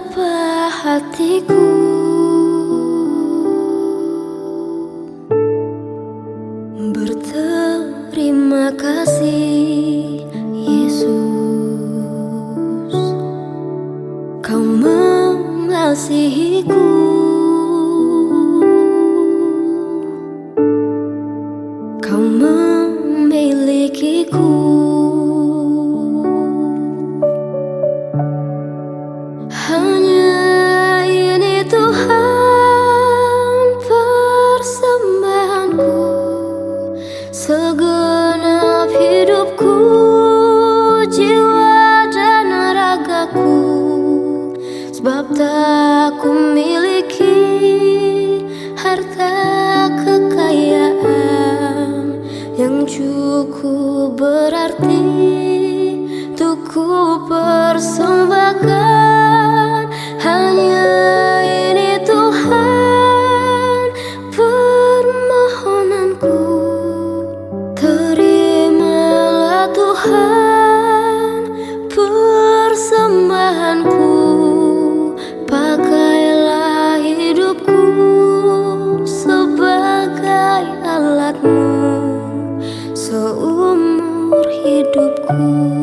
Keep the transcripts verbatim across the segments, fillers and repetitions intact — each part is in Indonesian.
Betapa hatiku berterima kasih, Yesus, Kau mengasihiku. Kau memilikiku. Hanya ini Tuhan persembahanku, segenap hidupku, jiwa dan ragaku. Sebab tak ku miliki harta kekayaan yang cukup berarti untuk ku persembahkan. Hanya ini Tuhan permohonanku, terimalah Tuhan persembahanku. Pakailah hidupku sebagai alat-Mu seumur hidupku.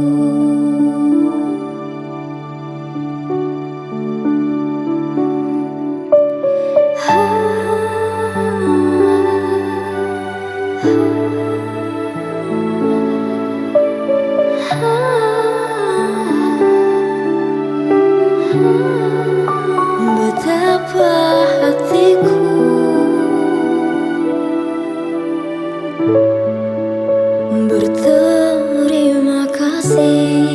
Betapa hatiku berterima kasih,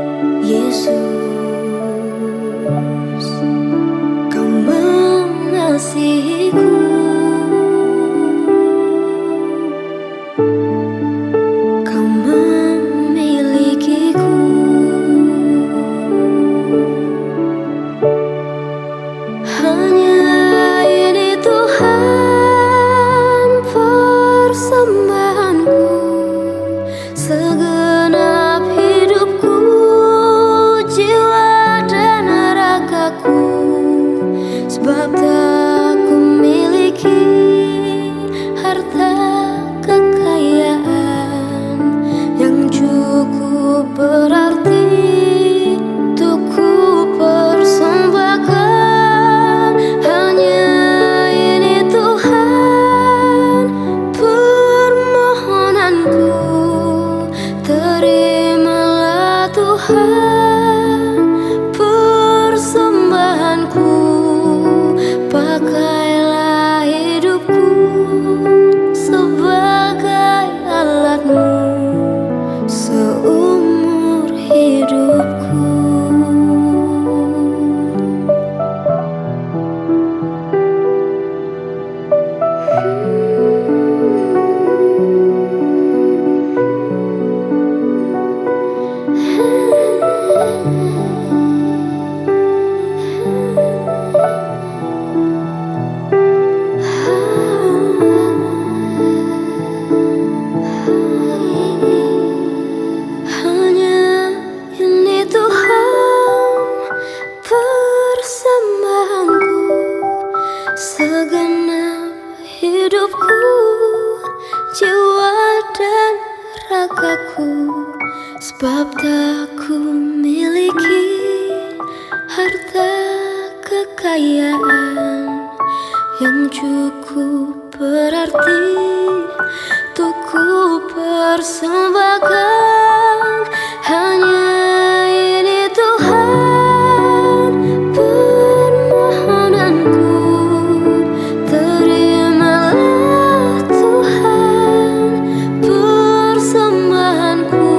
Yesus, Kau mengasihiku. Kau memilikiku. Hanya ini Tuhan persembahanku, segenap hidupku, jiwa dan ragaku. Sebab tak ku miliki harta kekayaan yang cukup berarti untuk ku persembahkan. Terimalah Tuhan persembahanku, pakailah hidupku sebagai alat-Mu seumur hidupku. Hanya ini Tuhan persembahanku, segenap hidupku, jiwa dan ragaku. Sebab tak ku miliki harta kekayaan yang cukup berarti untuk ku persembahkan. Hanya ini Tuhan permohonanku, terimalah Tuhan persembahanku.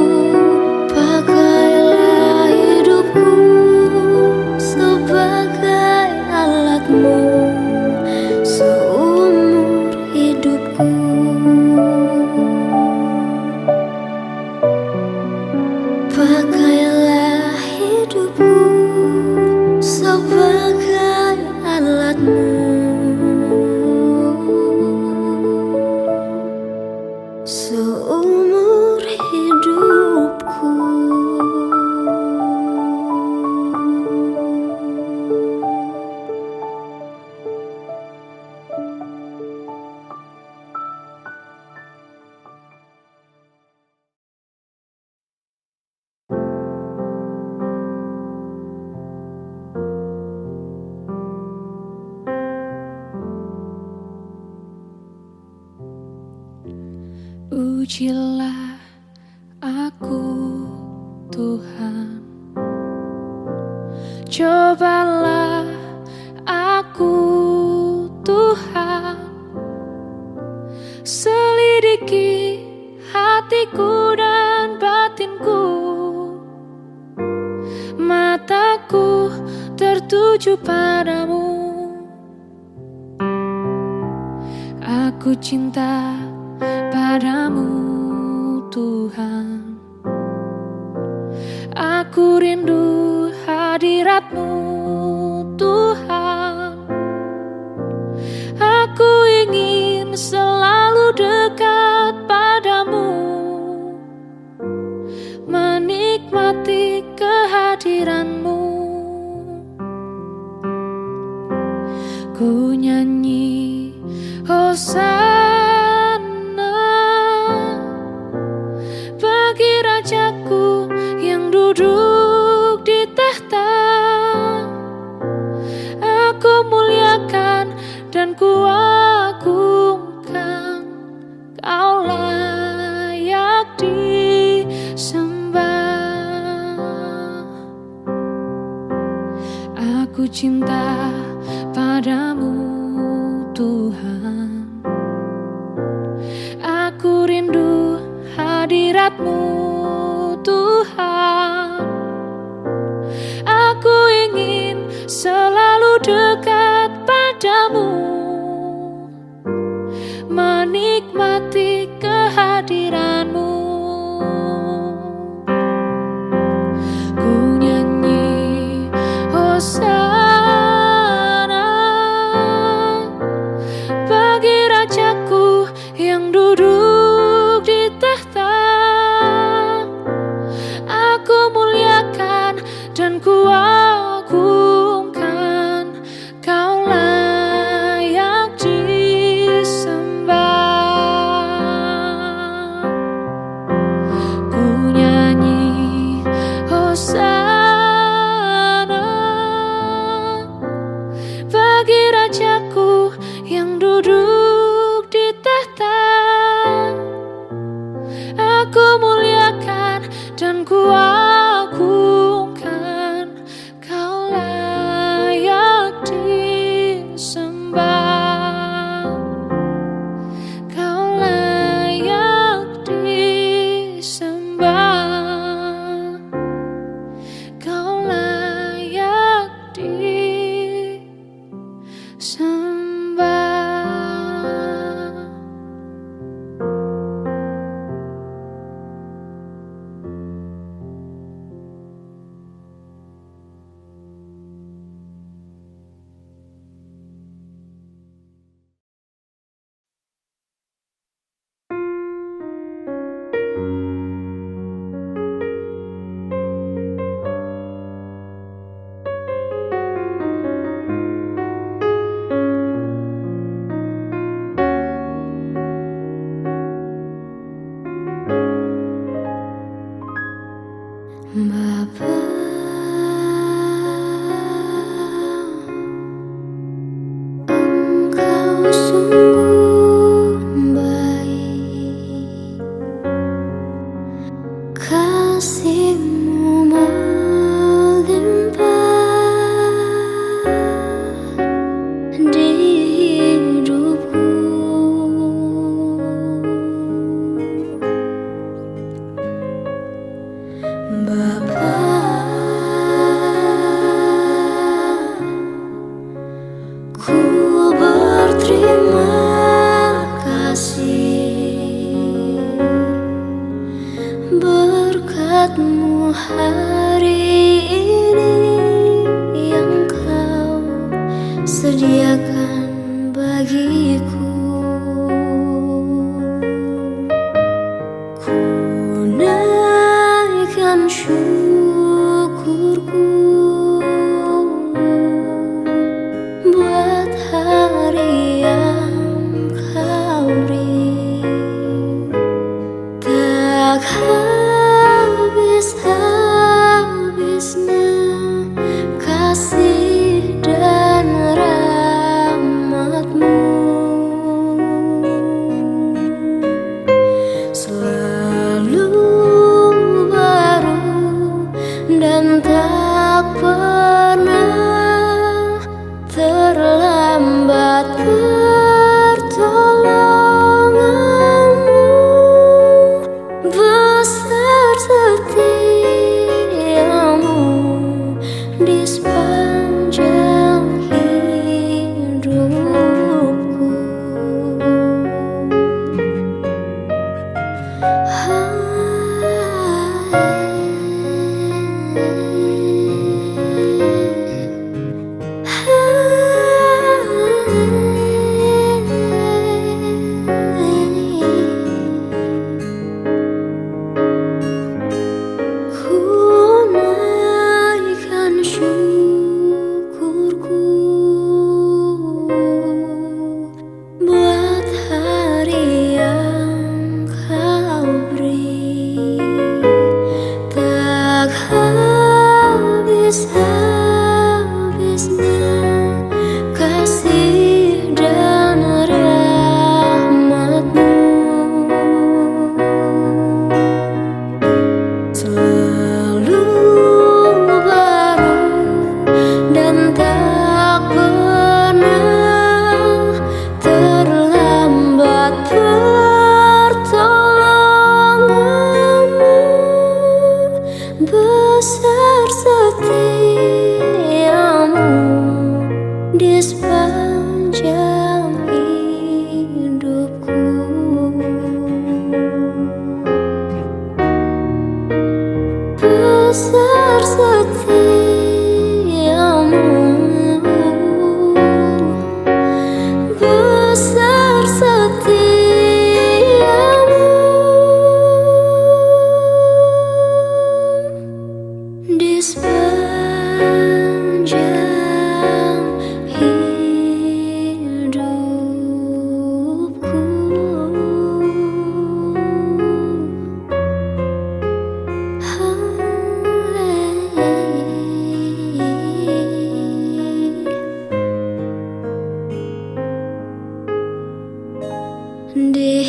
Pakailah hidupku sebagai alat-Mu seumur hidupku. Pujilah aku Tuhan, cobalah aku Tuhan, selidiki hatiku dan batinku, mataku tertuju padamu. Aku cinta padamu Tuhan, aku rindu hadirat-Mu Tuhan, aku ingin selalu dekat padamu, menikmati kehadiran-Mu. Ku nyanyi Hosana bagi Rajaku yang duduk di tahta. Aku muliakan dan ku agungkan, Kau layak disembah. Aku cinta padamu Tuhan, aku rindu hadirat-Mu Tuhan, aku ingin selalu dekat padamu, menikmati kehadiran-Mu. Ku nyanyi Hosana bagi Rajaku yang duduk di tahta. Aku muliakan dan ku agungkan, Kau layak disembah. Ku nyanyi Hosana bagi Rajaku yang duduk di tahta. Aku muliakan dan ku agungkan, Kau layak disembah. Kau layak disembah. Kau layak disembah. Bapa, Engkau sungguh baik, kasih-Mu melimpah di hidupku. Bapa, ku berterima kasih, berkat-Mu hari ini yang Kau sediakan bagiku. Ku naikkan syukurku buat hari yang Kau beri, tak habis-habisnya kasih dan rahmat-Mu.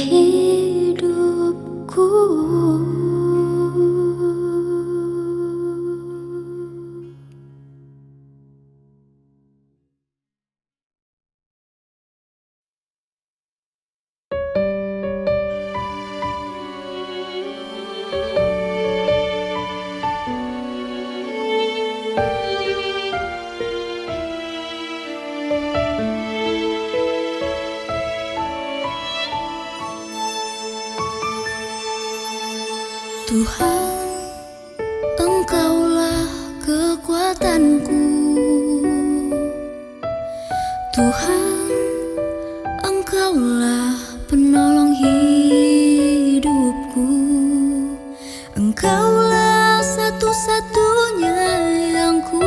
hidupku. Tuhan, Engkaulah kekuatanku. Tuhan, Engkaulah penolong hidupku. Engkaulah satu-satunya yang ku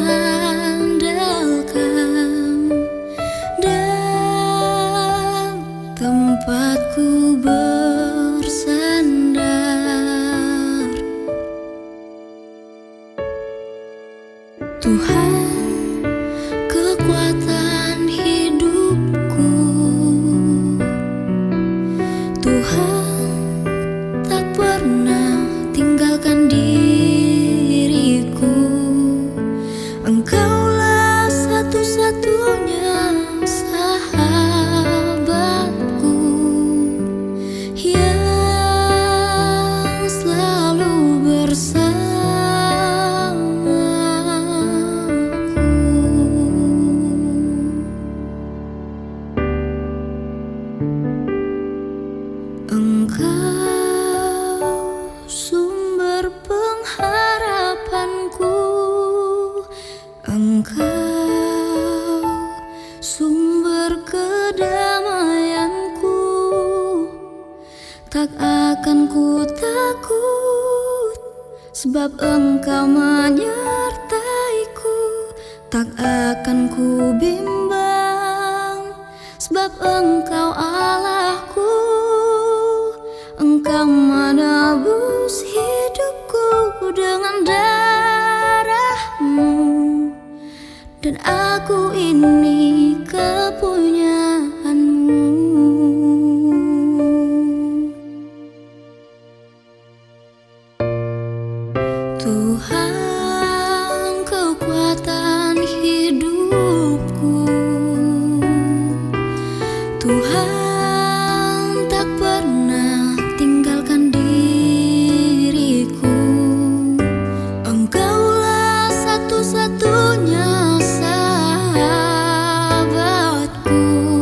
andalkan dan tempatku bersandar. Tuhan, kekuatan hidupku. Tuhan, tak pernah tinggalkan diriku. Engkaulah satu-satunya sahabatku yang selalu bersama. Engkau sumber pengharapanku. Engkau sumber kedamaianku. Tak akan ku takut, sebab Engkau menyertaiku. Tak akan ku bimbang, sebab Engkau Allahku. Engkau menebus hidupku dengan darah-Mu, dan aku ini kepunyaan-Mu. Tuhan, kekuatan hidupku. Tuhan, tak pernah tinggalkan diriku. Engkaulah satu-satunya sahabatku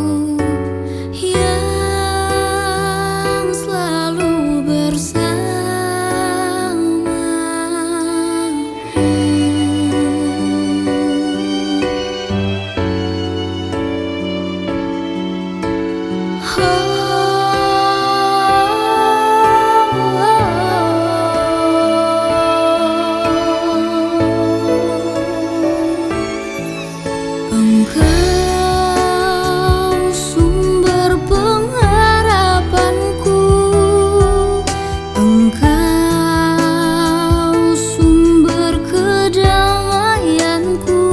yang selalu bersama. Engkau sumber pengharapanku. Engkau sumber kedamaianku.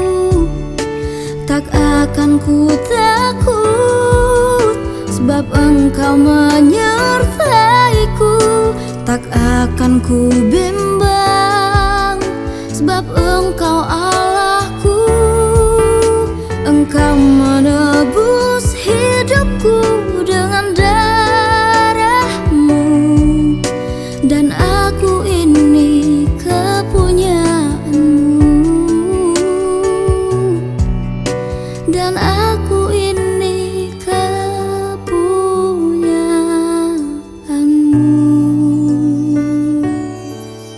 Tak akan ku takut, sebab Engkau menyertaiku. Tak akan ku bimbang, sebab Engkau Allahku. Engkau menebus hidupku dengan darah-Mu, dan aku ini kepunyaan-Mu, dan aku ini kepunyaan-Mu.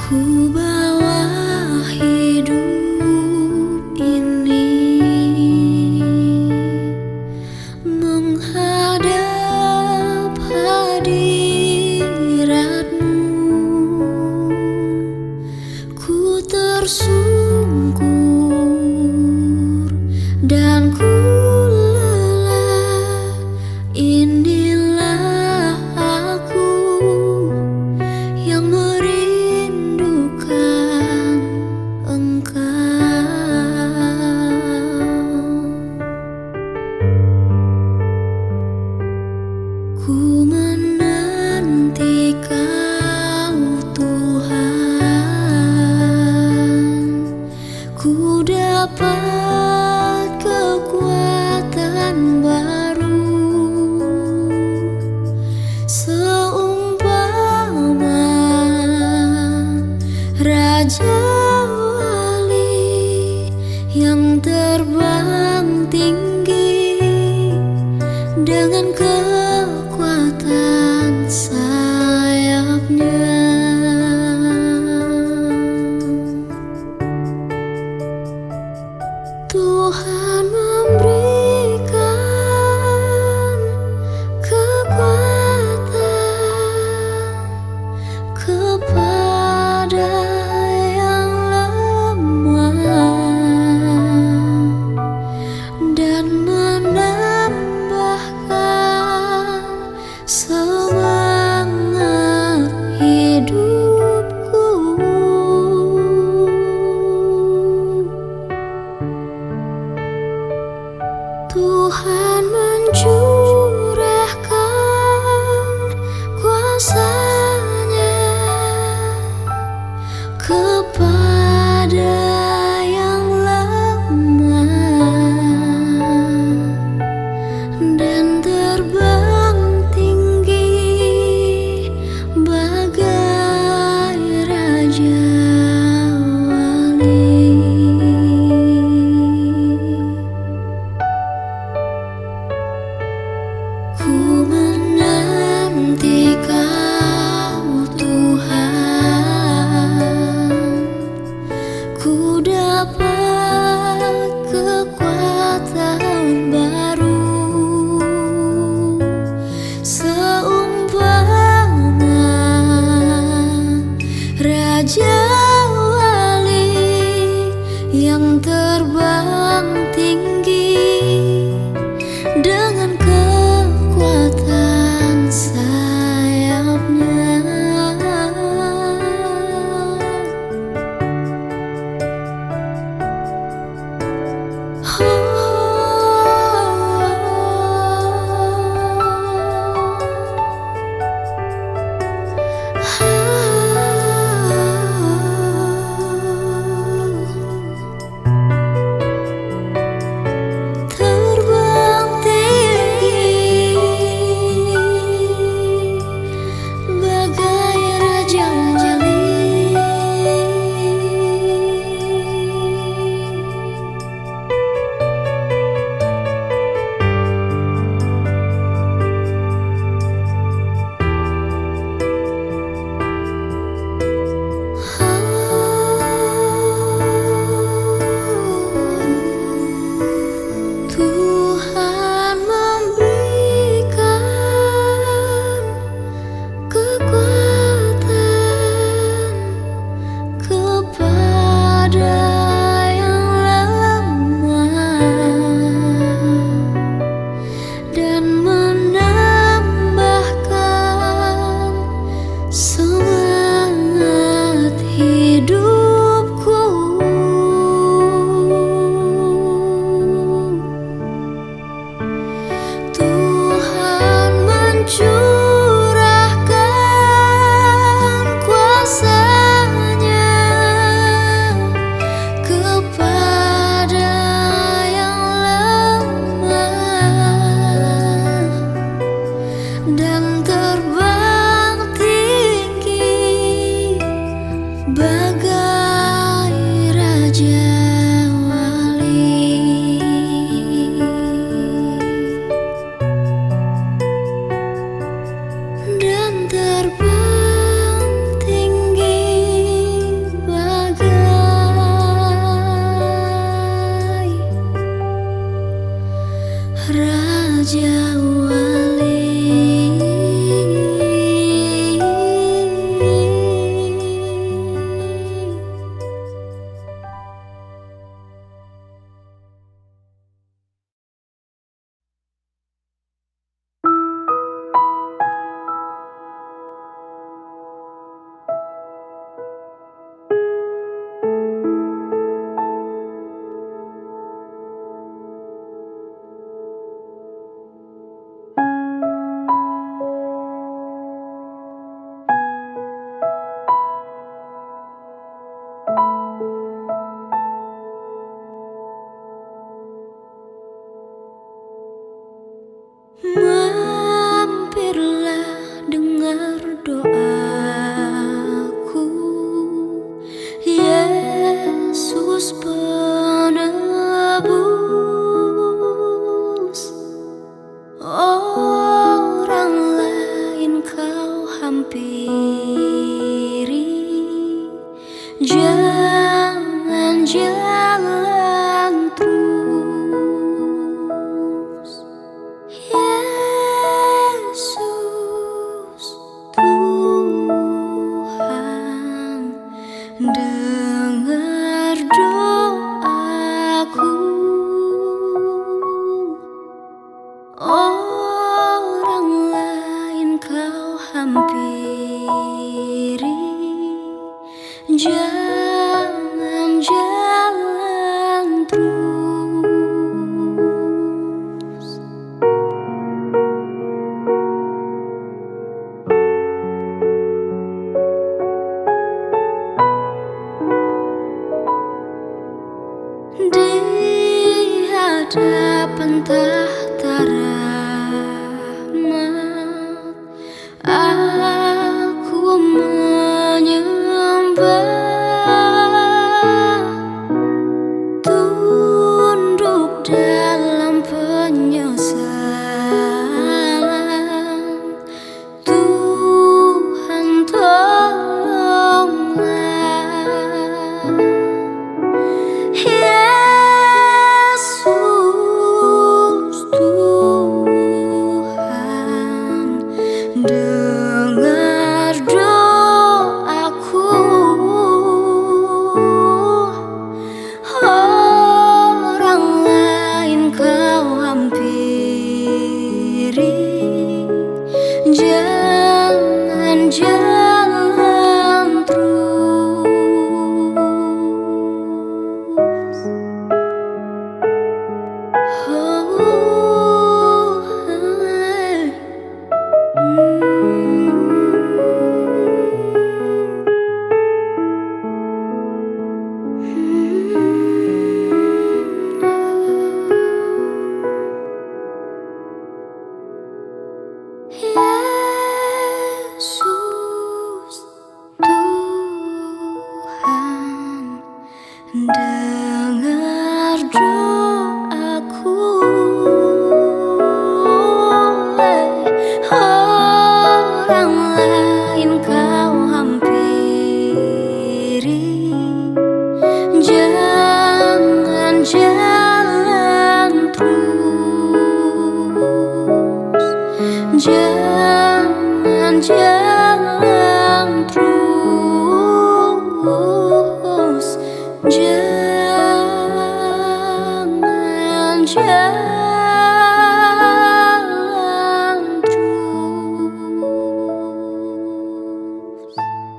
Ku bawa hidup ini menghadap hadirat-Mu. Ku tersungkur dan ku lelah. Inilah aku yang merindukan Engkau. Ku menanti Kau Tuhan, ku dapat kekuatan baru, seumpama Raja Wali yang terbang tinggi dengan kekuatan sayapnya. Tuhan memberikan kekuatan kepada yang lemah, dan hampiri, jangan jalan terus. Di hadapan tahta rahmat, aku menyembah, tunduk dalam penyesalan. Tuhan tolonglah, Yesus Tuhan, dengar doaku. Orang lain kau hampiri, jangan jalan terus. Oh, hey. Yesus Tuhan, dengar doaku. Orang lain kau hampiri, jangan jalan terus. Jangan jalan terus. Jangan jalan terus.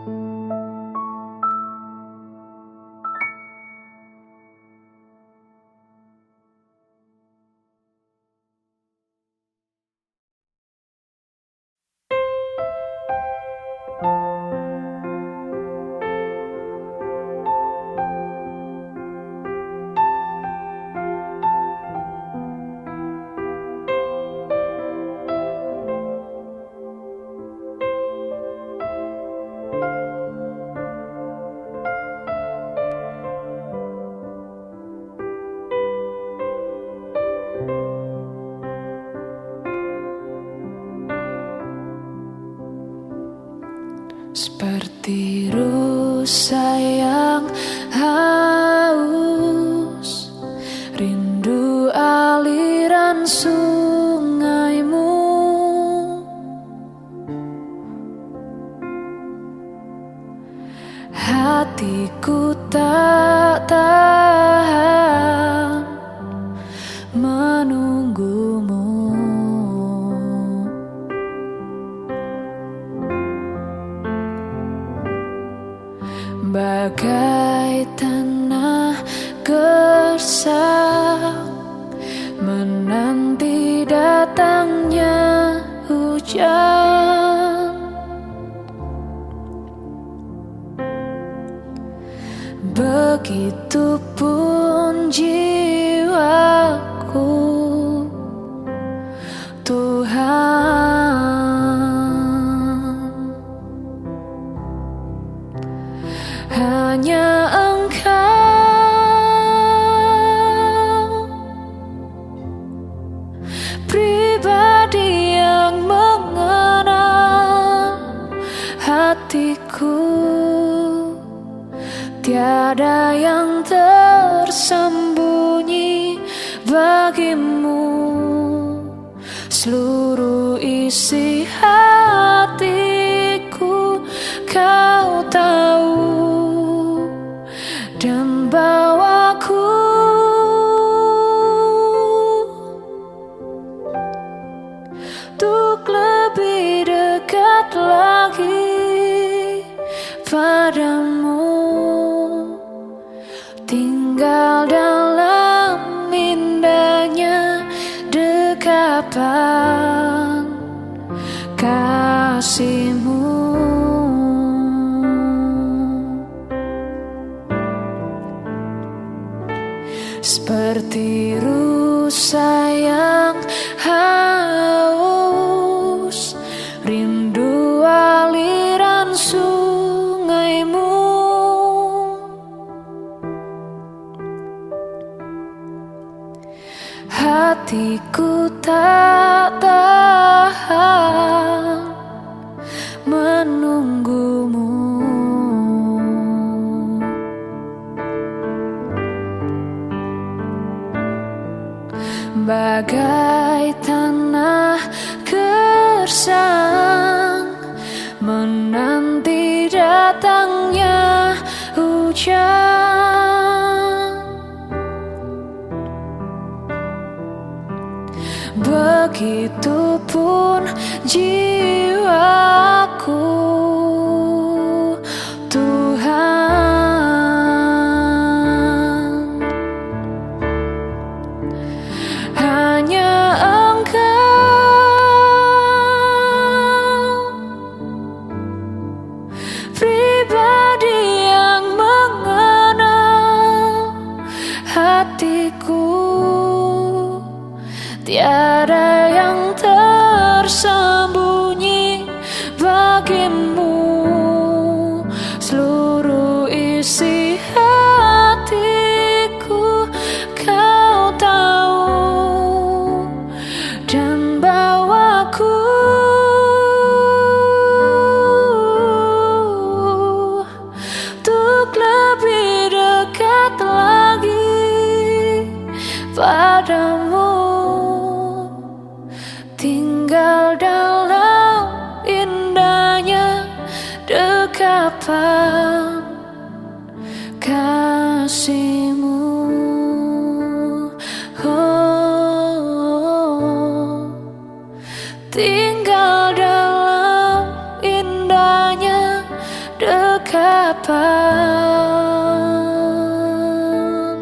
Seperti rusa yang haus, rindu aliran sungaimu. Hatiku tak tahan menunggumu. Bagai tanah gersang menanti datangnya hujan. Begitupun jiwaku, Tuhan. Hanya Engkau, pribadi yang mengenal hatiku. Tiada yang tersembunyi bagimu. Seluruh isi hatiku Kau tahu, dan bawaku untuk lebih dekat lagi. padamu, tinggal dalam indahnya dekapan kasih-Mu. Seperti rusa yang haus, rindu aliran sungai-Mu. Hatiku tak tahan menunggu-Mu. Bagai tanah gersang menanti datangnya hujan, begitupun jiwaku, Tuhan. Hanya Engkau, pribadi yang mengenal hatiku, tiada yang tersembunyi bagimu. Seluruh isi hatiku Kau tahu, dan bawaku untuk lebih dekat lagi padamu, tinggal dalam indahnya dekapan kasih-Mu. Oh, tinggal dalam indahnya dekapan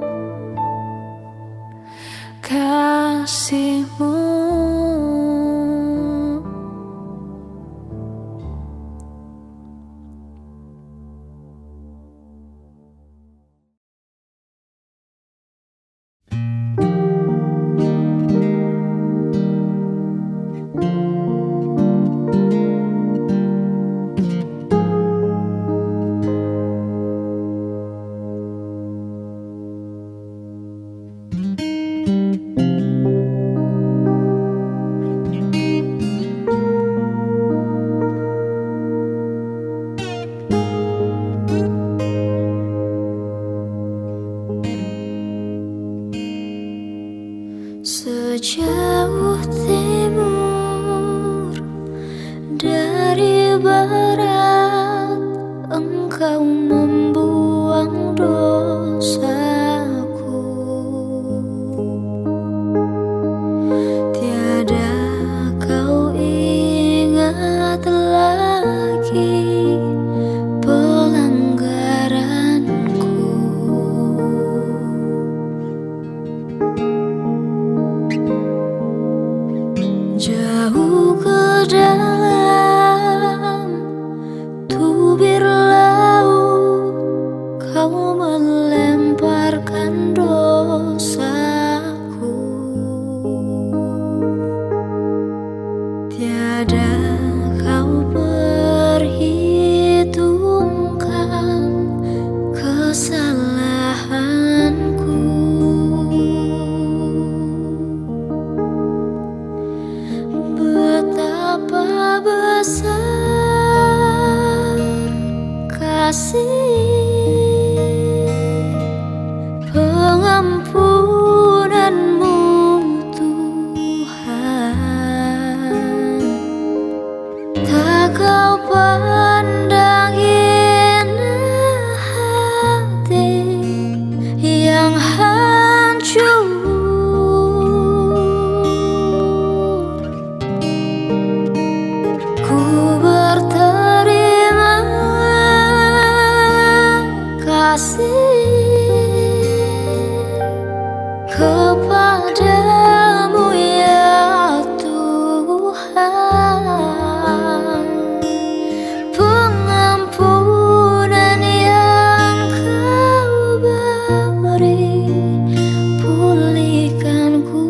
kasih-Mu. Sejauh timur dari barat, Engkau membuang dosaku. Tiada Kau ingat lagi pelanggaranku. Jauh ke dalam tubir laut, Kau melemparkan dosaku. Tiada Kau perhitungkan kesalahanku. Betapa besar kasih pengampunan-Mu, Tuhan. Tak Kau pandang hina hati yang hancur. Ku berterima kepadamu ya Tuhan, pengampunan yang Kau beri, pulihkanku.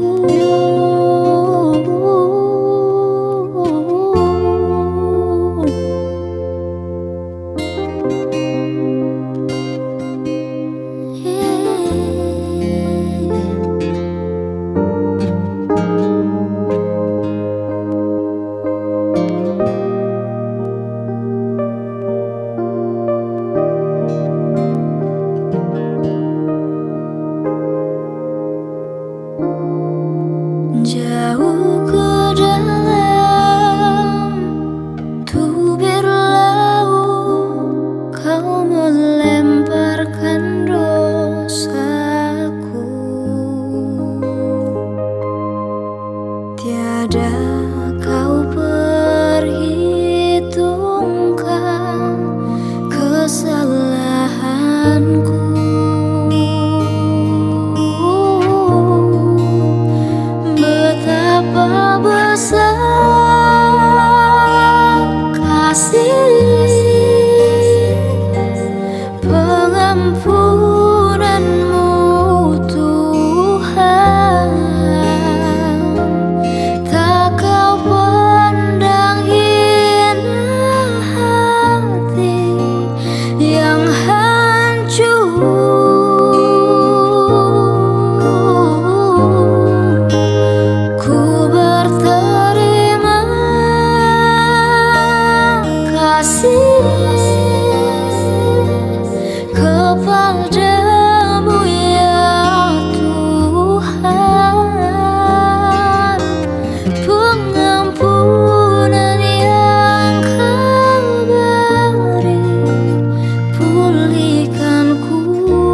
Jauh ke dalam tubir laut Kau melemparkan dosaku. Tiada Kau perhitungkan kesalahanku. Betapa besar kasih pengampunanmu Tuhan, tak Kau pandang hina hati yang hancur. Kepadamu ya Tuhan, pengampunan yang Kau beri, pulihkanku.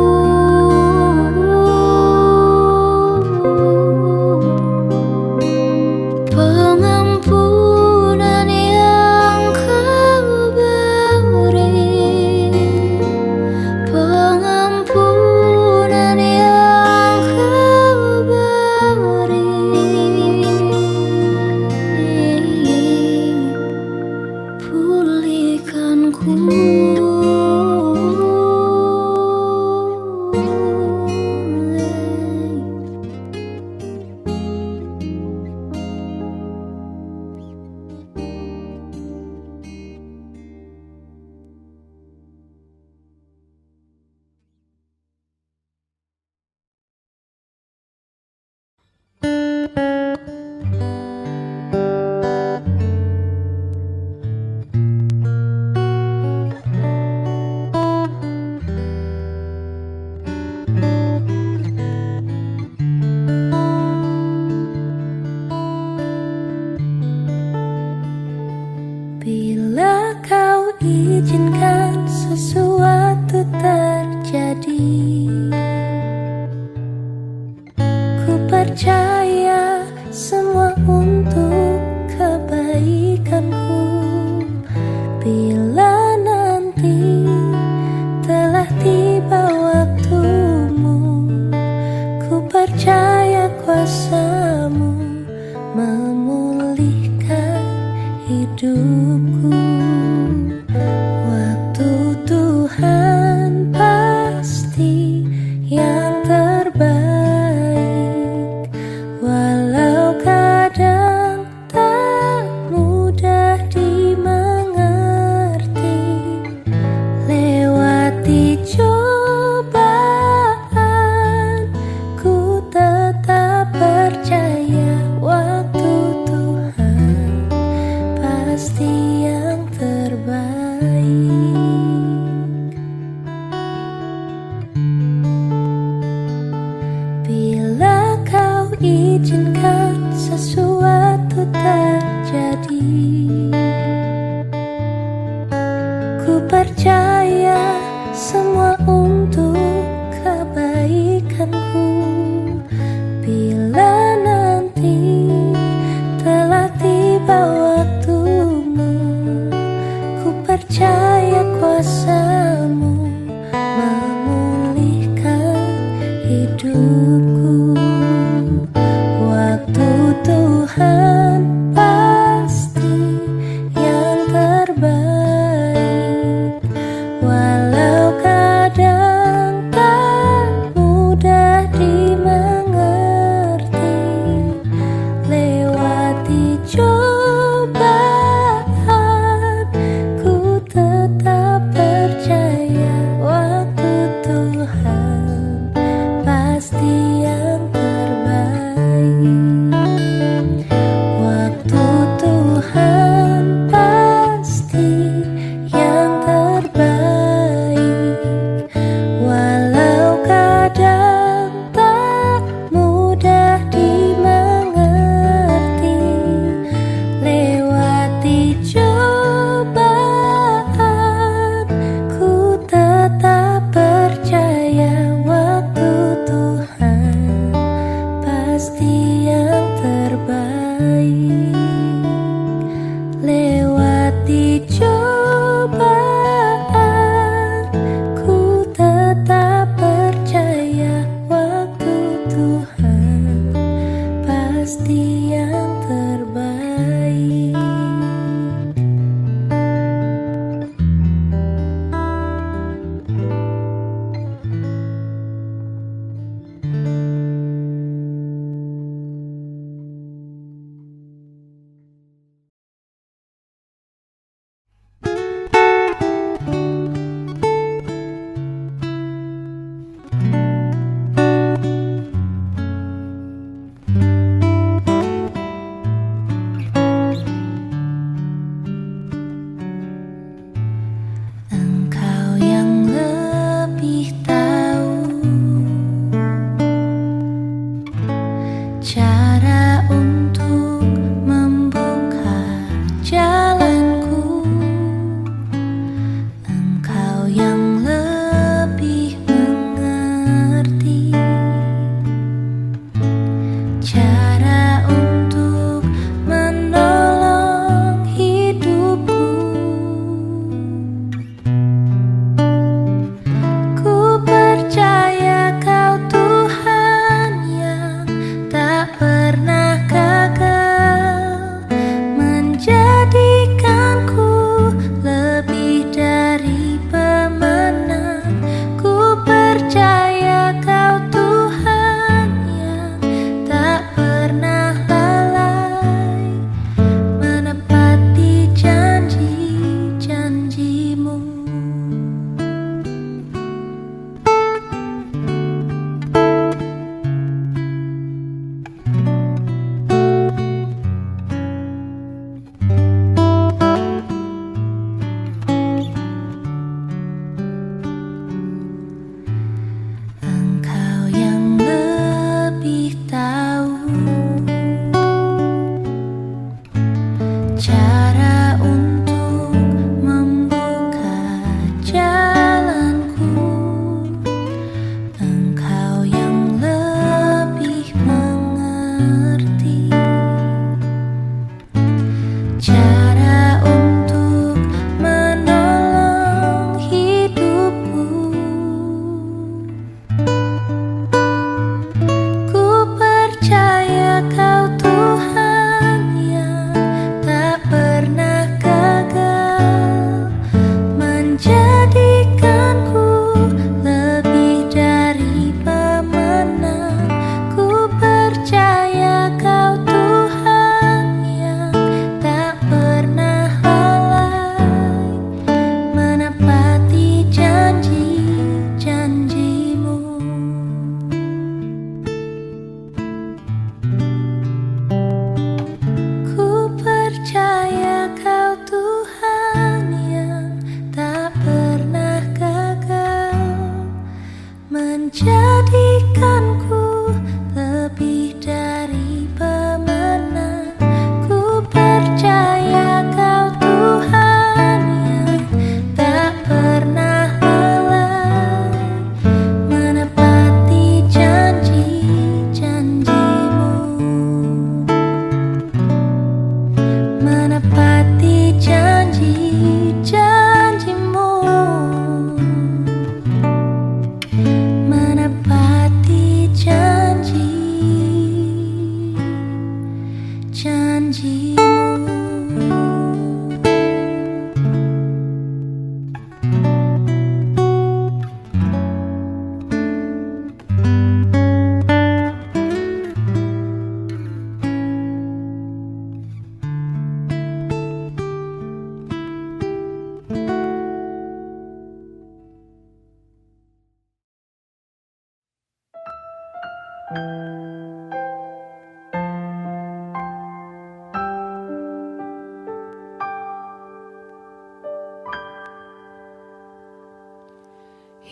Pengampunan yang Kau beri, pengampunan yang Kau beri, pulihkanku. Bila Kau izinkan sesuatu terjadi, ku percaya semua untuk kebaikanku. Bila nanti telah tiba waktumu, ku percaya kuasa-Mu memulihkan hidupku. Waktu Tuhan pasti yang terbaik, walau kadang tak mudah dimengerti. Lewati cobaan, ku tetap percaya waktu Tuhan pasti yang terbaik. Bila Kau izinkan sesuatu terjadi, ku percaya semua untuk kebaikanku. Bila nanti telah tiba waktumu, ku percaya kuasa-Mu memulihkan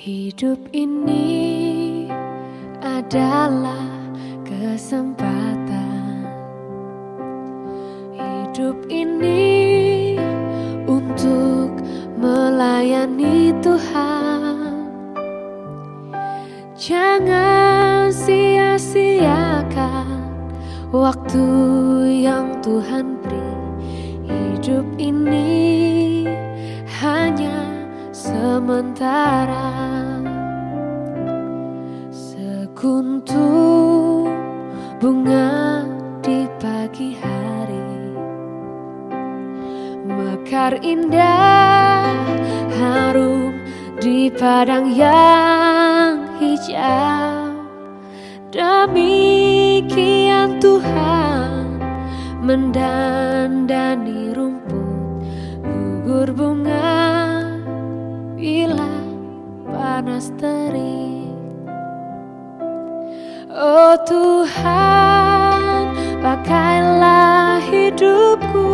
Hidup ini adalah kesempatan. Hidup ini untuk melayani Tuhan. Jangan sia-siakan waktu yang Tuhan beri. Hidup ini hanya sementara. Sekuntum bunga di pagi hari, mekar indah harum di padang yang hijau. Demikian Tuhan mendandani rumput, gugur bunga bila panas terik. Oh Tuhan, pakailah hidupku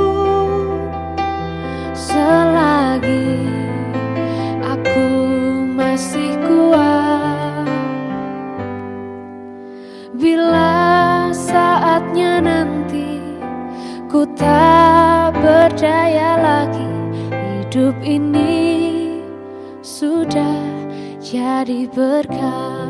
selagi aku masih kuat. Bila saatnya nanti ku tak berdaya lagi, hidup ini sudah jadi berkah.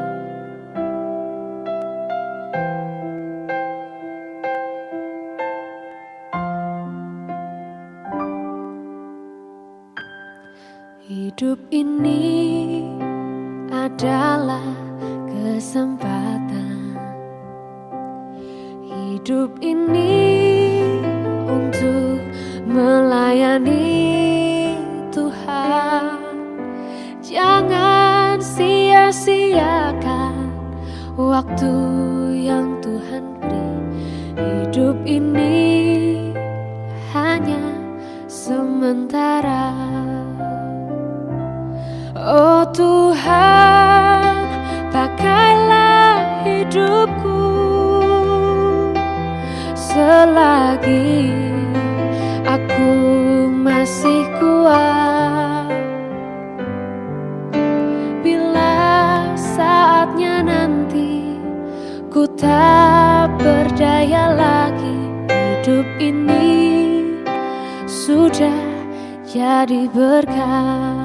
Hidup ini adalah kesempatan. Hidup ini untuk melayani Tuhan. Jangan sia-siakan waktu yang Tuhan beri. Hidup ini hanya sementara. Oh Tuhan, pakailah hidupku selagi aku masih kuat. Bila saatnya nanti ku tak berdaya lagi, hidup ini sudah jadi berkah.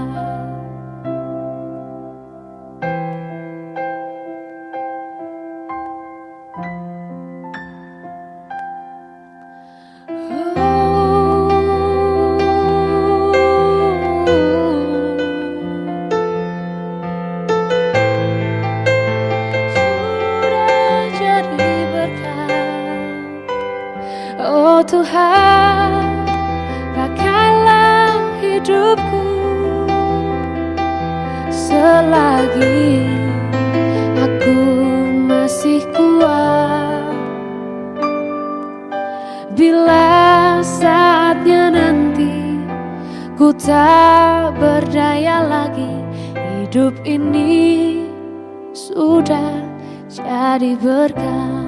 Oh Tuhan, pakailah hidupku selagi aku masih kuat. Bila saatnya nanti ku tak berdaya lagi, hidup ini sudah jadi berkah.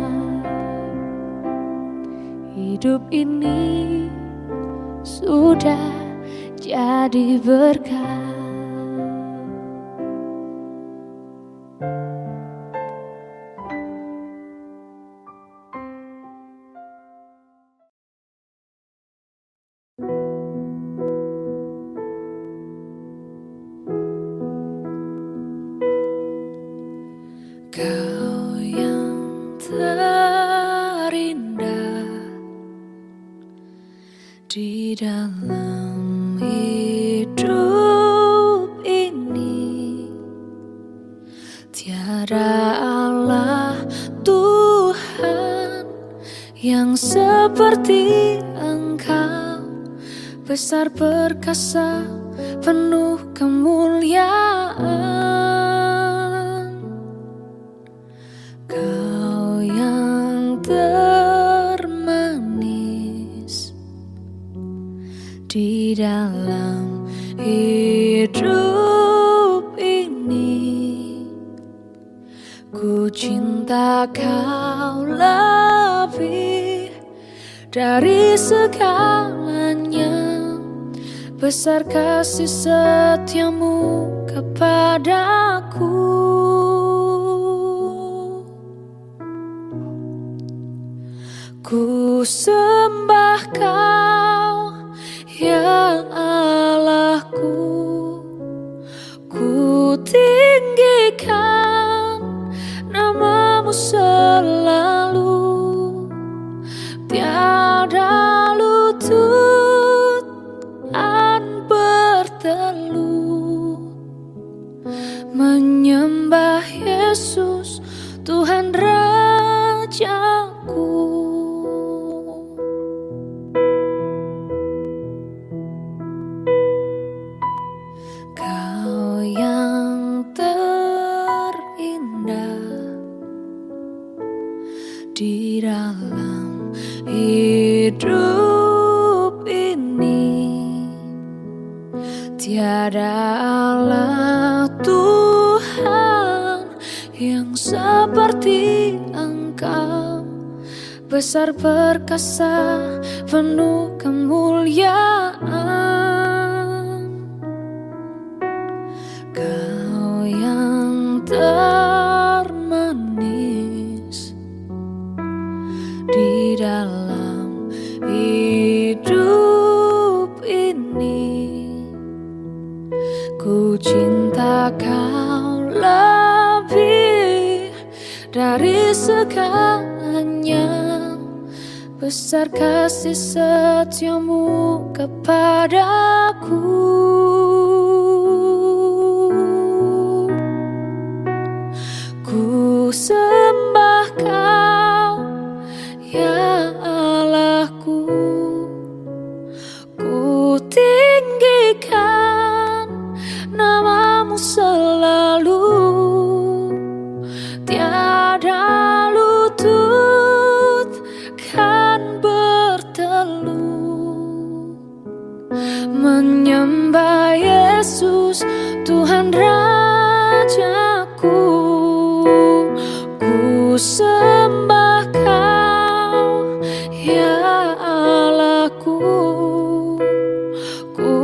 Hidup ini sudah jadi berkah. Kau yang terindah di dalam hidup ini, tiada Allah Tuhan yang seperti Engkau, besar perkasa penuh kemuliaan. Kau yang termanis di dalam hidup ini, ku cinta Kau lebih dari segalanya. besar kasih setiamu kepadaku. Ku sembah Kau, ya Allahku. Ku tinggikan namamu selalu, tiada lutut an berteluh menyembah Yesus Tuhan Rajaku. Kau yang terindah di dalam hidup ini, tiada Allah Tuhan yang seperti Engkau, besar perkasa penuh kemuliaan. Kau yang termanis di dalam hidup ini, ku cinta Kau lebih dari segalanya, besar kasih setiamu kepadaku. Ku sembah Kau, ya Allahku. Ku tinggikan namamu selalu, tiada lutut kan berteluh menyembah Yesus Tuhan Rajaku. Ku sembah Kau, ya Allahku. Ku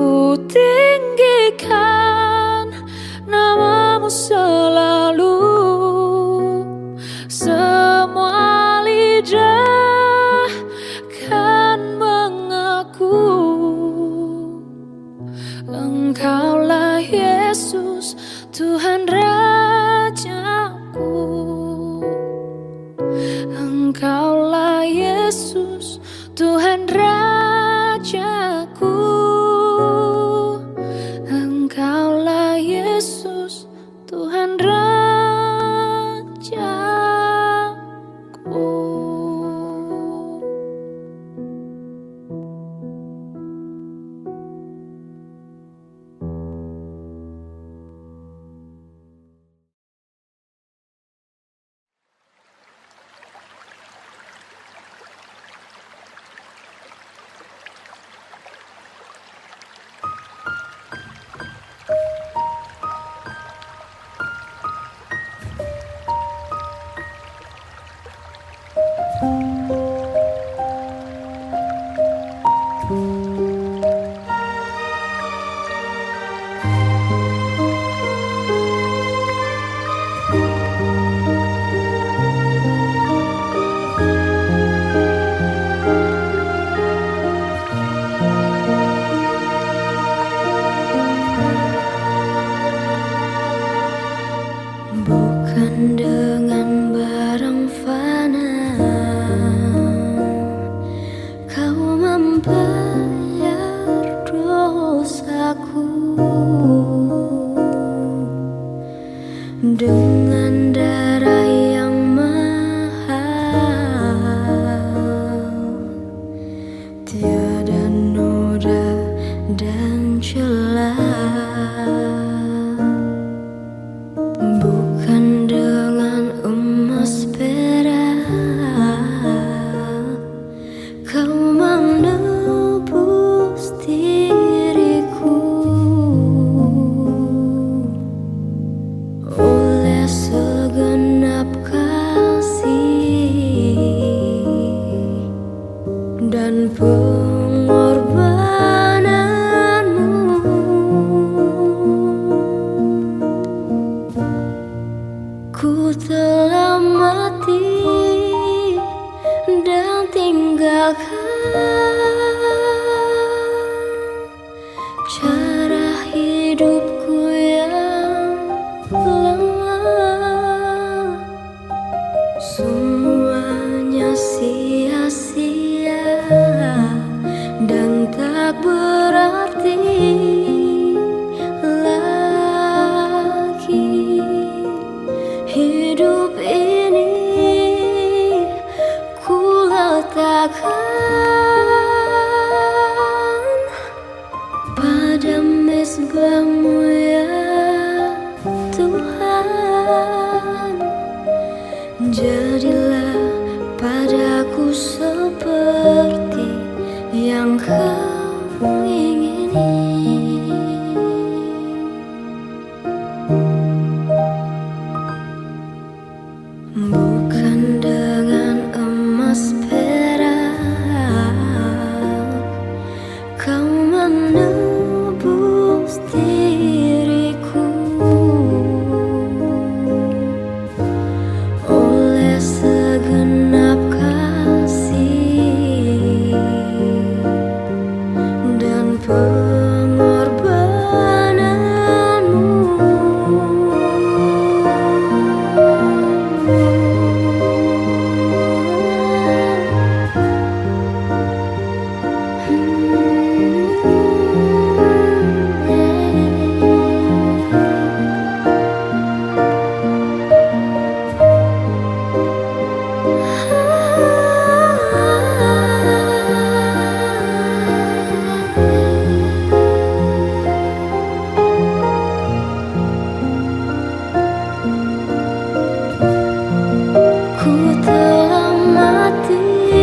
tinggikan namamu selalu, semua lidah kan mengaku Engkaulah Yesus Tuhan Rajaku. Engkaulah Yesus Tuhan Rajaku. Engkaulah Yesus Tuhan Rajaku. Bukan dengan barang fana Kau membayar dosaku, dengan darah yang mahal, tiada noda dan celah. Bukan dengan emas perak Kau menebus diriku, oleh segenap kasih dan pengorbananmu. cara hidupku yang lemah, semuanya sia-sia dan tak berarti lagi. Hidup ini ku letakkan pada mezbah-Mu ya Tuhan. Jadilah padaku seperti yang Kau ingini. Bukan dengan emas perak Kau menebus diriku, oleh segenap kasih dan pengorbananmu. Ku telah mati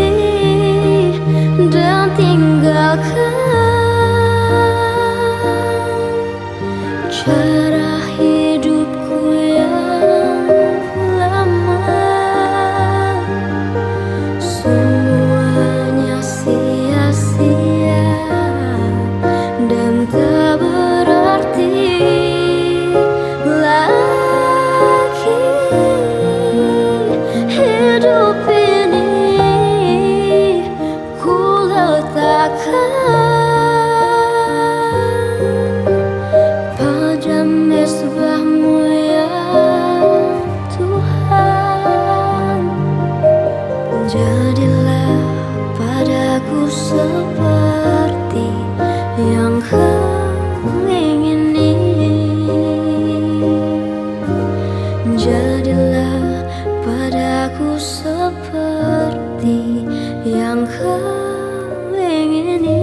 dan tinggalkan cara hidupku yang lama, semuanya sia-sia dan tak berarti lagi. Hidup ini ku letakkan pada mezbah-Mu ya Tuhan. Jadilah padaku seperti yang Kau ingini. Jadilah padaku seperti yang Kau ingini.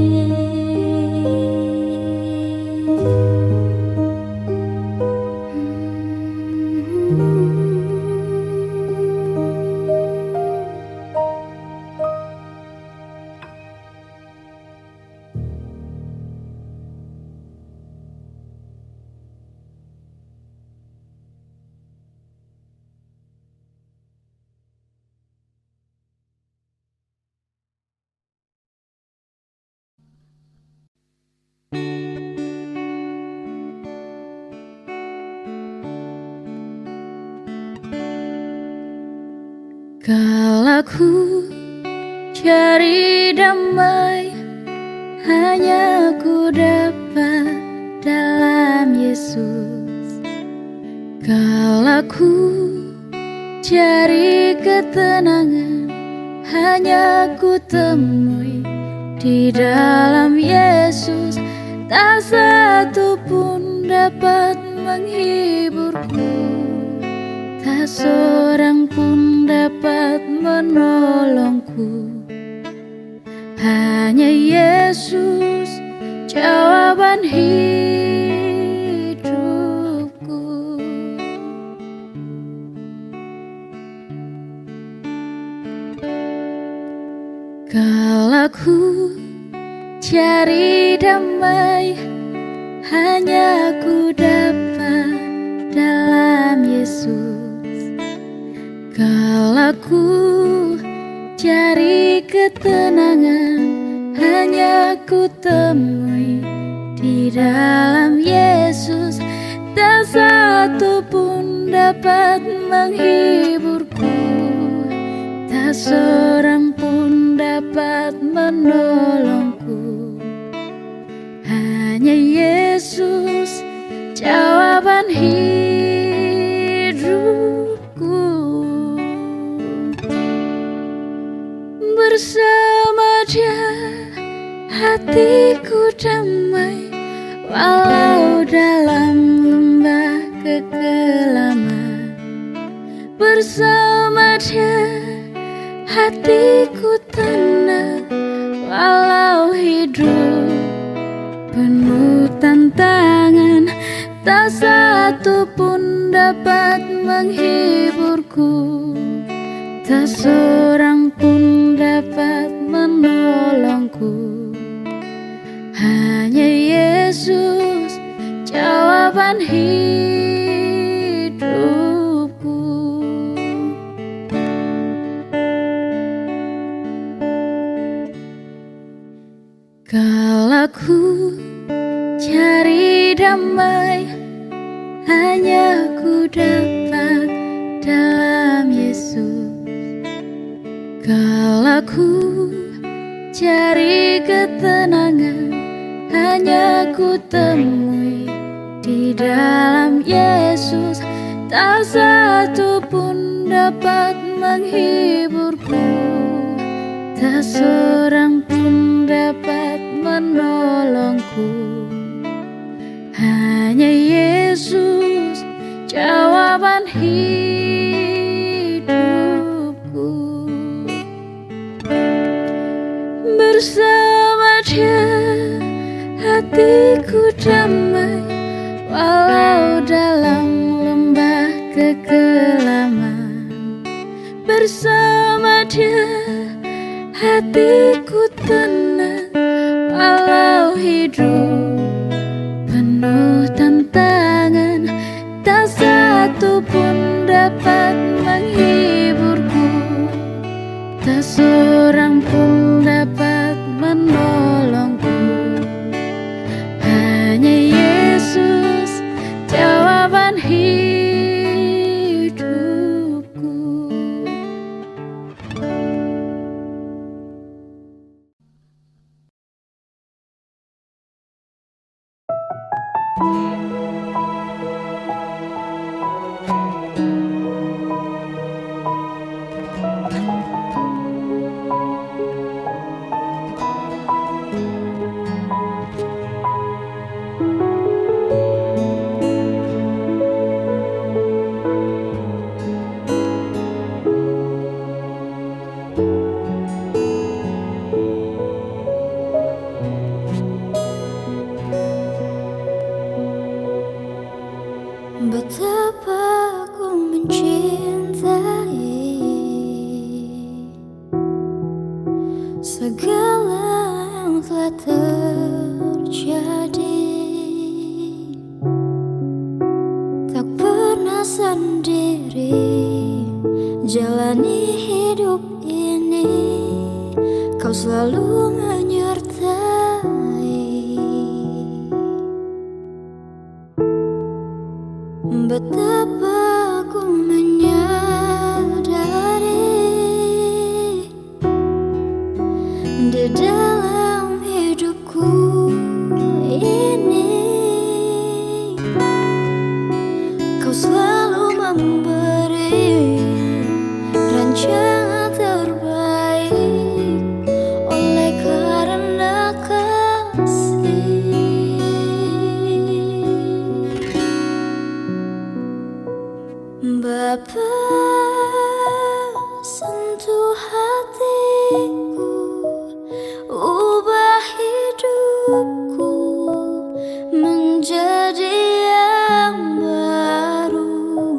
Kala ku cari damai, hanya ku dapat dalam Yesus. Kala ku cari ketenangan, hanya ku temui di dalam Yesus. Tak satu pun dapat menghiburku, tak seorang pun dapat menolongku. Hanya Yesus jawaban hidupku. Kala ku cari damai, hanya ku dapat dalam Yesus. Kala ku cari ketenangan, hanya ku temui di dalam Yesus. Tak satu pun dapat menghiburku, tak seorang pun dapat menolongku. Hanya Hanya Yesus jawaban hidupku. Bersama Dia hatiku damai, walau dalam lembah kekelaman. Bersama Dia hatiku tenang, walau hidup penuh tantangan. Tak satu pun dapat menghiburku, tak seorang pun dapat menolongku. Hanya Yesus jawaban hidupku. Kalau ku cari damai, hanya ku dapat dalam Yesus. Kalau ku cari ketenangan, hanya ku temui di dalam Yesus. Tak satu pun dapat menghiburku, tak seorang pun dapat menolongku. Hanya Yesus jawaban hidupku. Bersama Dia hatiku damai, walau dalam lembah kekelaman. Bersama Dia hatiku tenang, walau hidup penuh tantangan. Tak satu pun dapat menghiburku, tak seorang pun dapat menolongku. Hanya Yesus jawaban hidupku. Betapa ku mencintai segala yang telah terjadi. Tak pernah sendiri jalani hidup ini, Kau selalu menyertai. Betapa ku menyadari di dalam hidupku ini, Kau selalu memberi rancangan terbaik oleh karena kasih. Bapa, sentuh hatiku, ubah hidupku menjadi yang baru,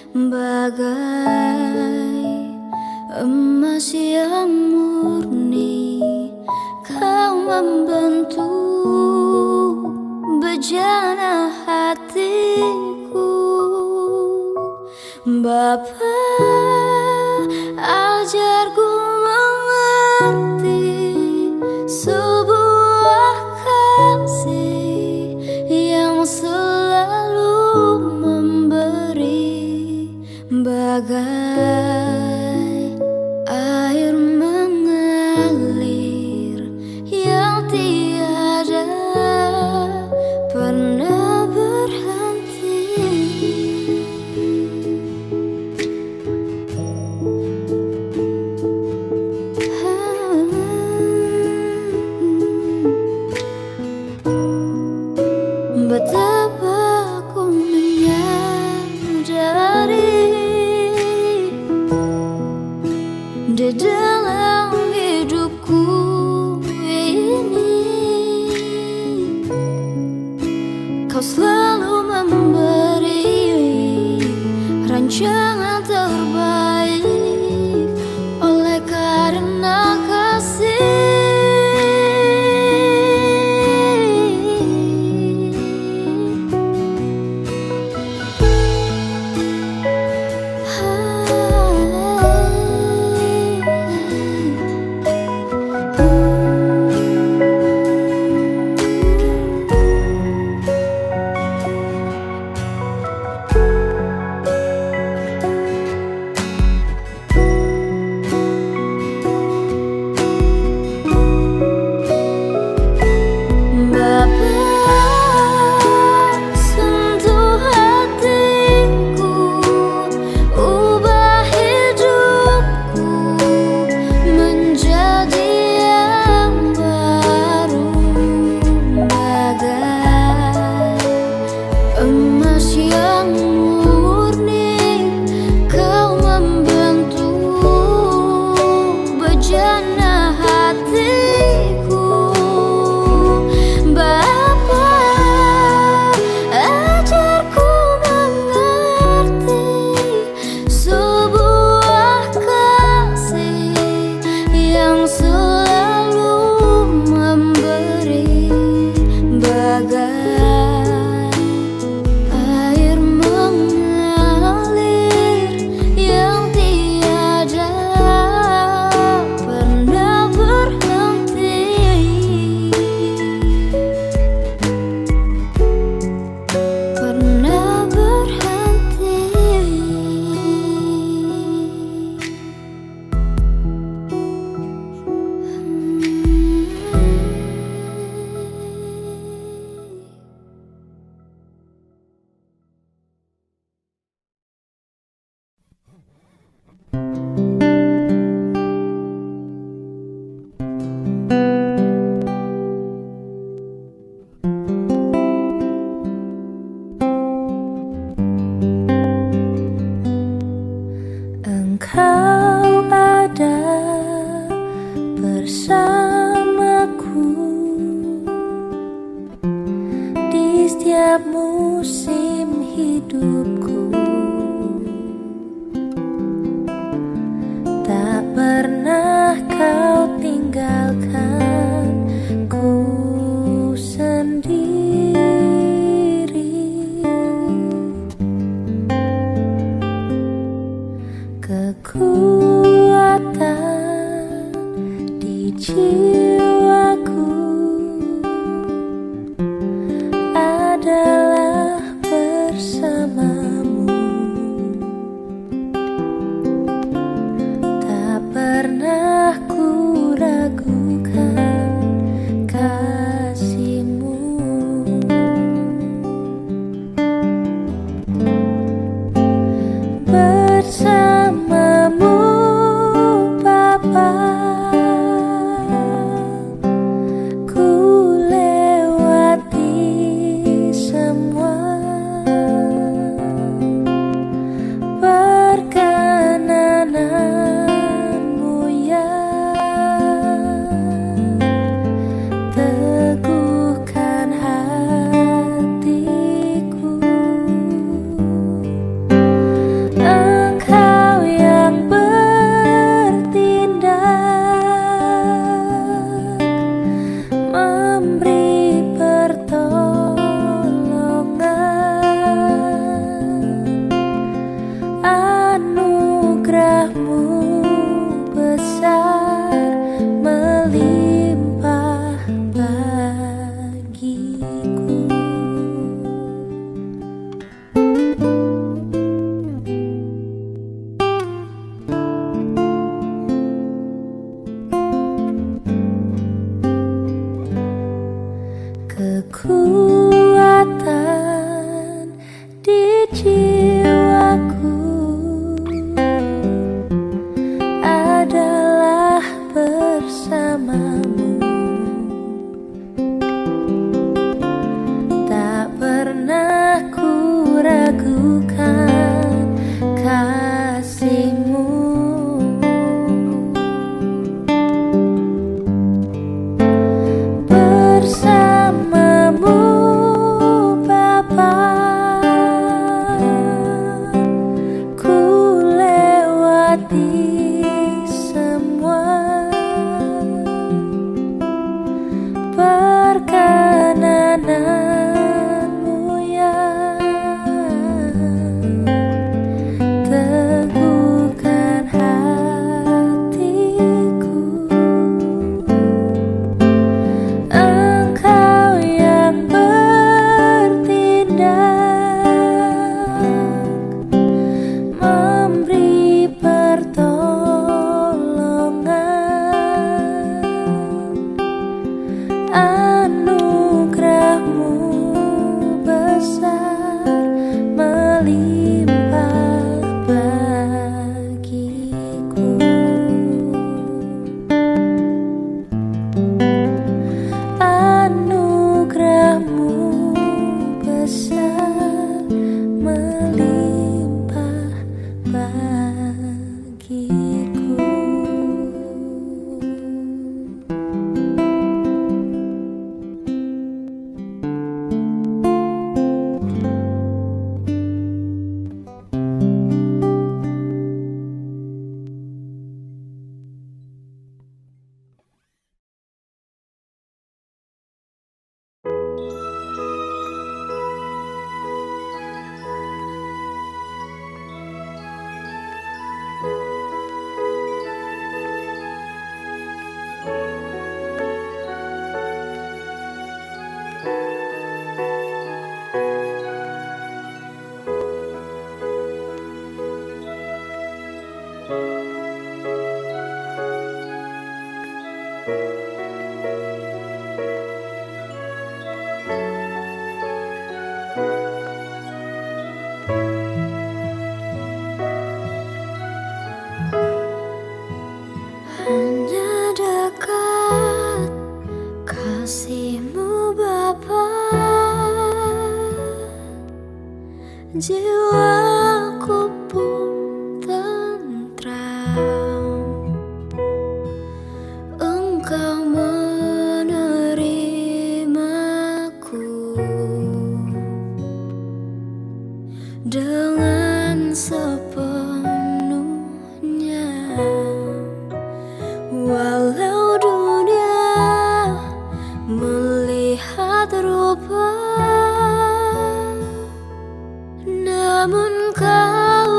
bagai emas yang murni. Kau membentuk bejana hatiku. Bapa, ajarku mengerti sebuah kasih yang selalu memberi, bagai air mengalir yang tiada Betapa ku menyadari di dalam hidupku ini kau selalu memberi rancangan terbaik oleh karena kasih. Ku lewati semua jiwaku pun tentram. Engkau menerimaku dengan sepenuhnya, walau dunia melihat rupa, namun kau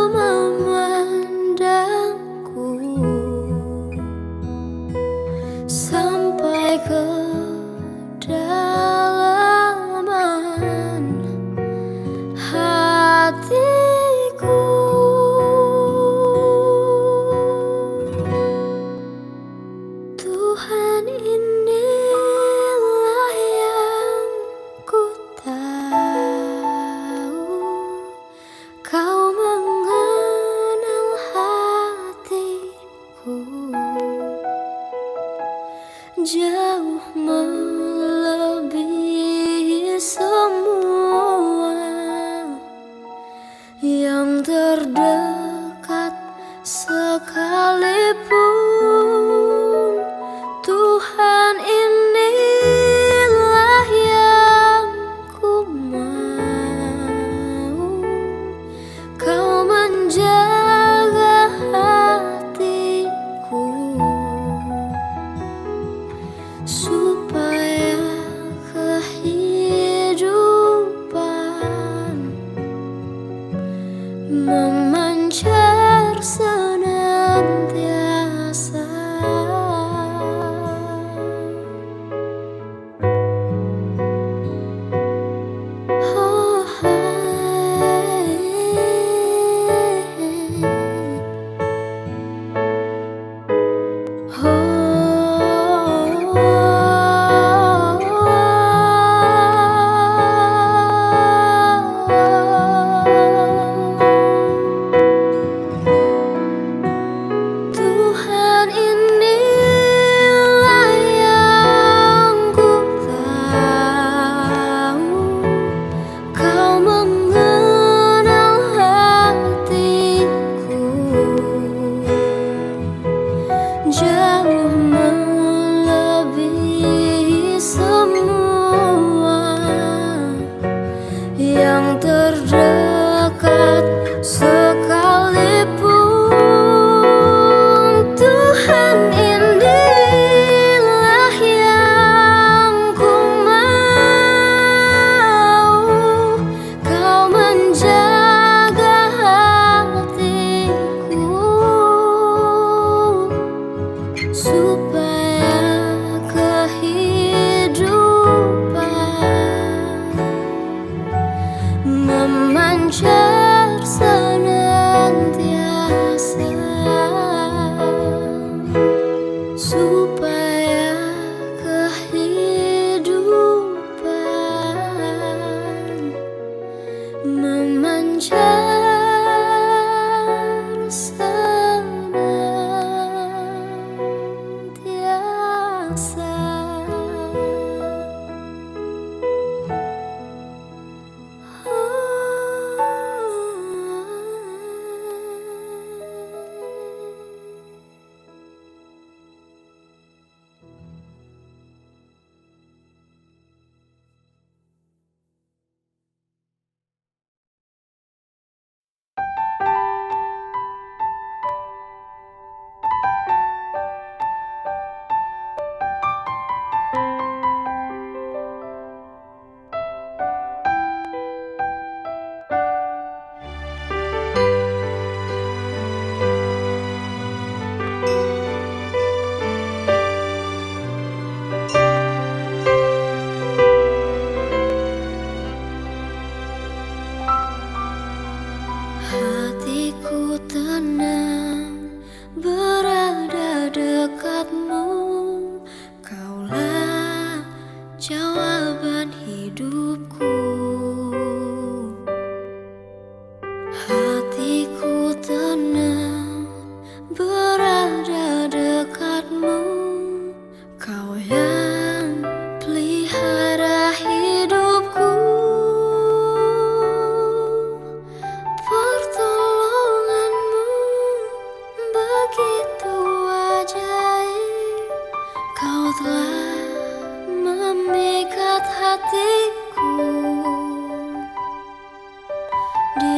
memandangku sampai ke dalaman hatiku. Tuhan, inilah yang ku tahu, Kau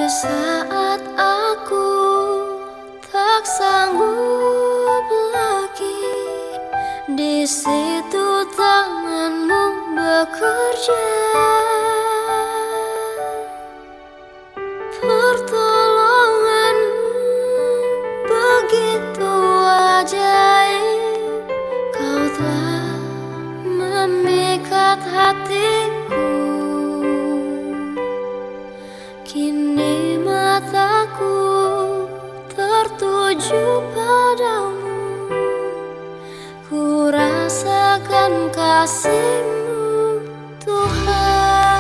saat aku tak sanggup lagi, di situ tanganmu bekerja. Pertolonganmu begitu ajaib, kau telah memikat hatiku. Kini mataku tertuju padamu, ku rasakan kasih-Mu Tuhan.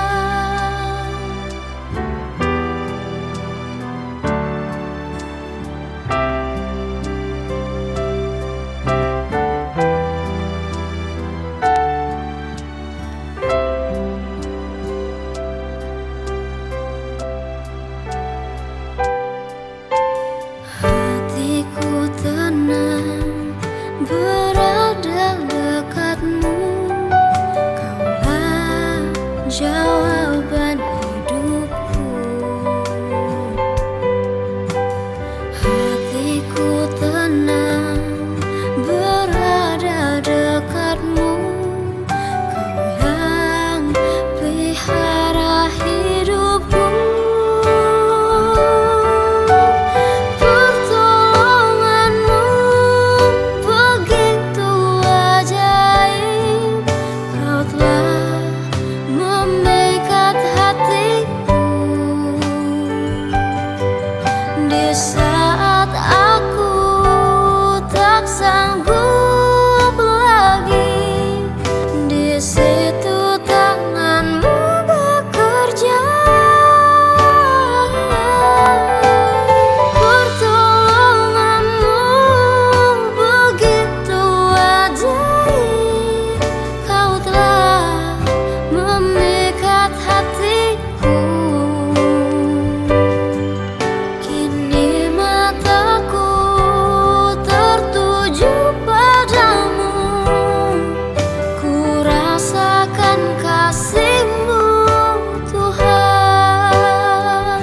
Hatiku tenang berada dekatmu, Kaulah jawaban hidupku. Hatiku tenang berada dekatmu, Kau yang pelihara hidupku. Pertolonganmu begitu ajaib, Kau telah memikat hatiku. Di saat aku tak sanggup lagi, di situ tanganmu bekerja. Pertolonganmu begitu ajaib, Kau telah memikat hatiku. Kini mataku tertuju padamu, ku rasakan kasih-Mu Tuhan.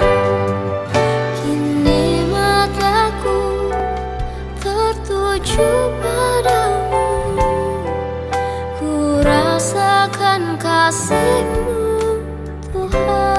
Kini mataku tertuju padamu, ku rasakan kasih-Mu Tuhan.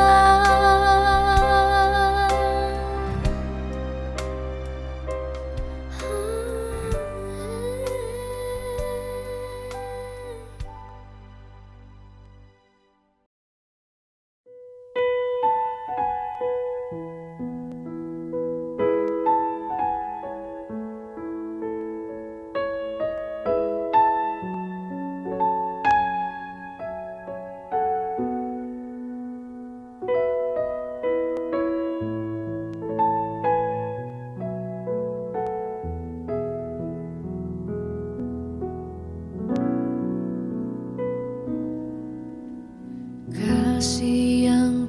Kasih yang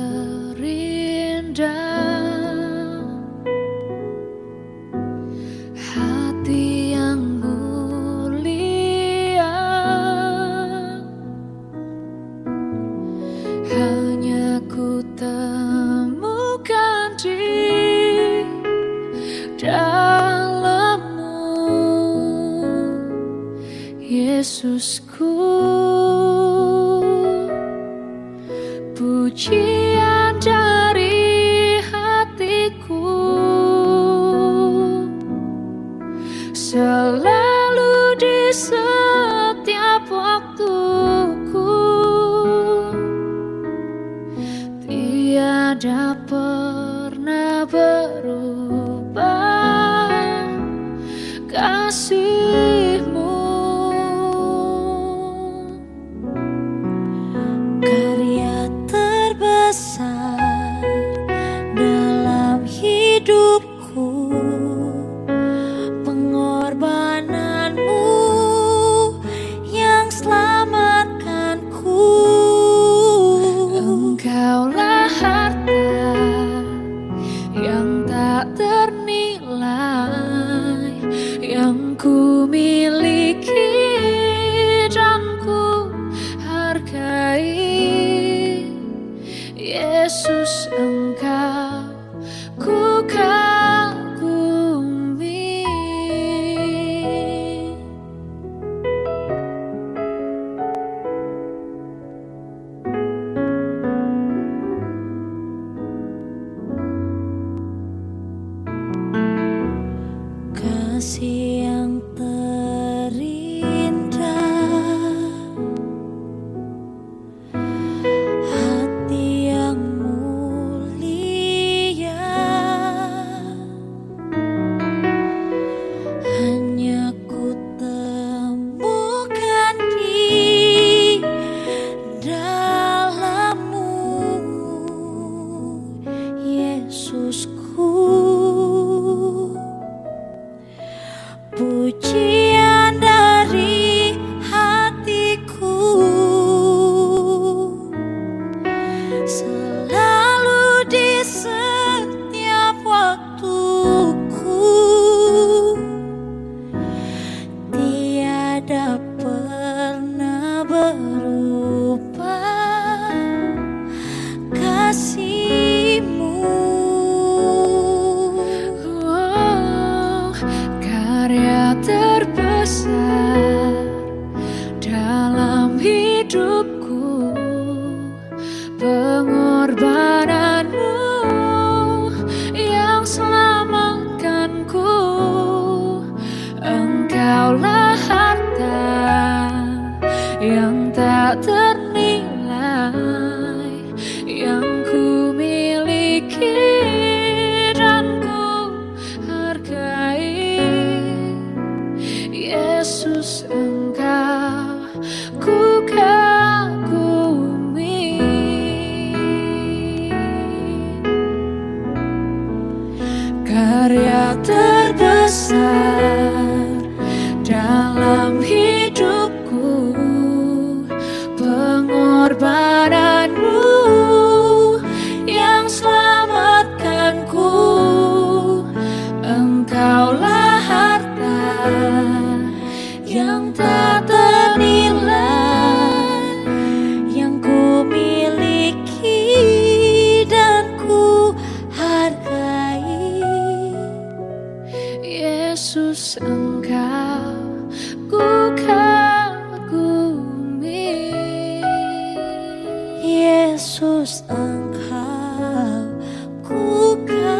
terindah, hati yang mulia, hanya ku temukan di dalam-Mu, Yesusku. Pujian dari hatiku selalu di setiap waktuku, tiada pernah berubah kasih-Mu. Karya terbesar dalam hidupku, pengorbanan-Mu yang selamatkanku. Engkaulah harta yang tak ternilai, yang ku miliki dan ku hargai. Yesus, Engkau selalu di setiap waktuku, tiada pernah berubah kasih-Mu. Oh, karya terbesar dalam hidupku, pengorbananmu yang selamatkanku. Engkaulah harta yang tak ternilai yang ku miliki dan ku hargai. Yesus, Engkau ku kagumi. Karya terbesar dalam hidupku, pengorbananmu yang selamatkanku. Engkaulah harta yang tak ternilai yang ku miliki dan ku hargai. Yesus, Engkau ku kagumi. Yesus, Engkau ku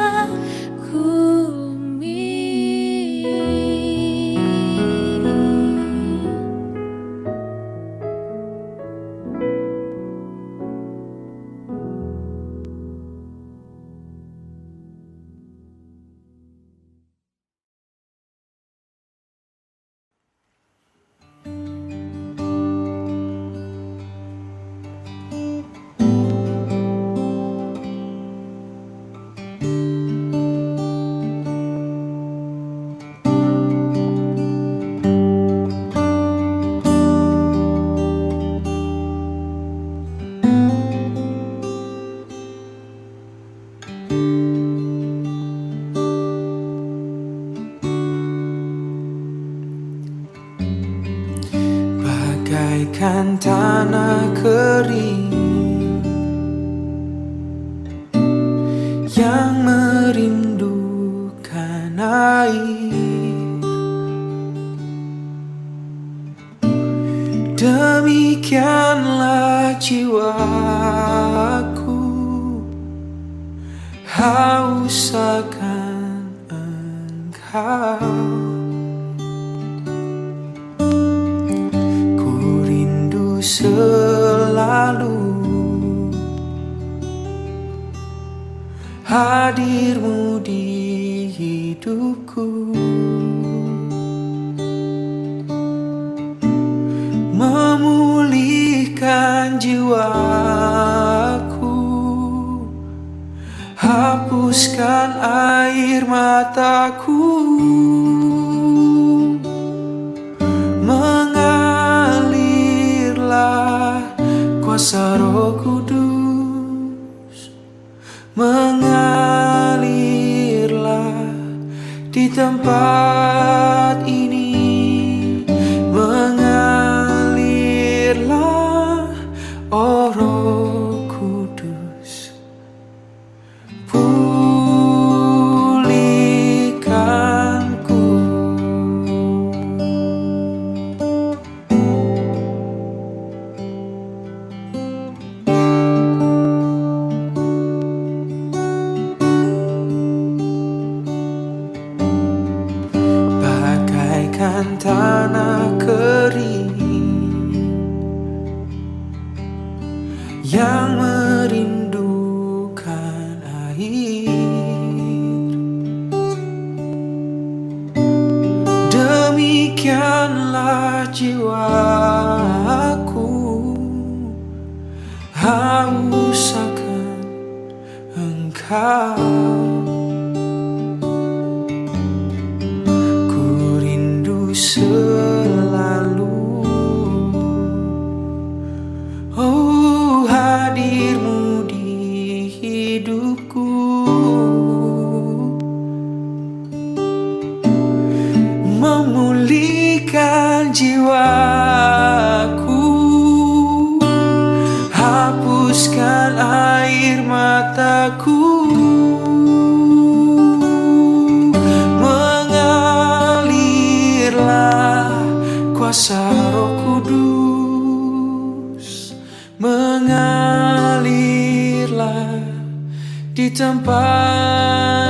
bagaikan tanah kering yang merindukan air, demikianlah jiwaku haus akan Engkau. Selalu hadir-Mu di hidupku, memulihkan jiwaku, hapuskan air mataku, kuasa Roh Kudus mengalirlah di tempat ini, mengalirlah, oh Roh Kudus, pulihkanku. Tanah kering yang merindukan air, demikianlah jiwaku haus akan Engkau. Selalu, oh hadir-Mu di air mataku, mengalirlah kuasa Roh Kudus, mengalirlah di tempat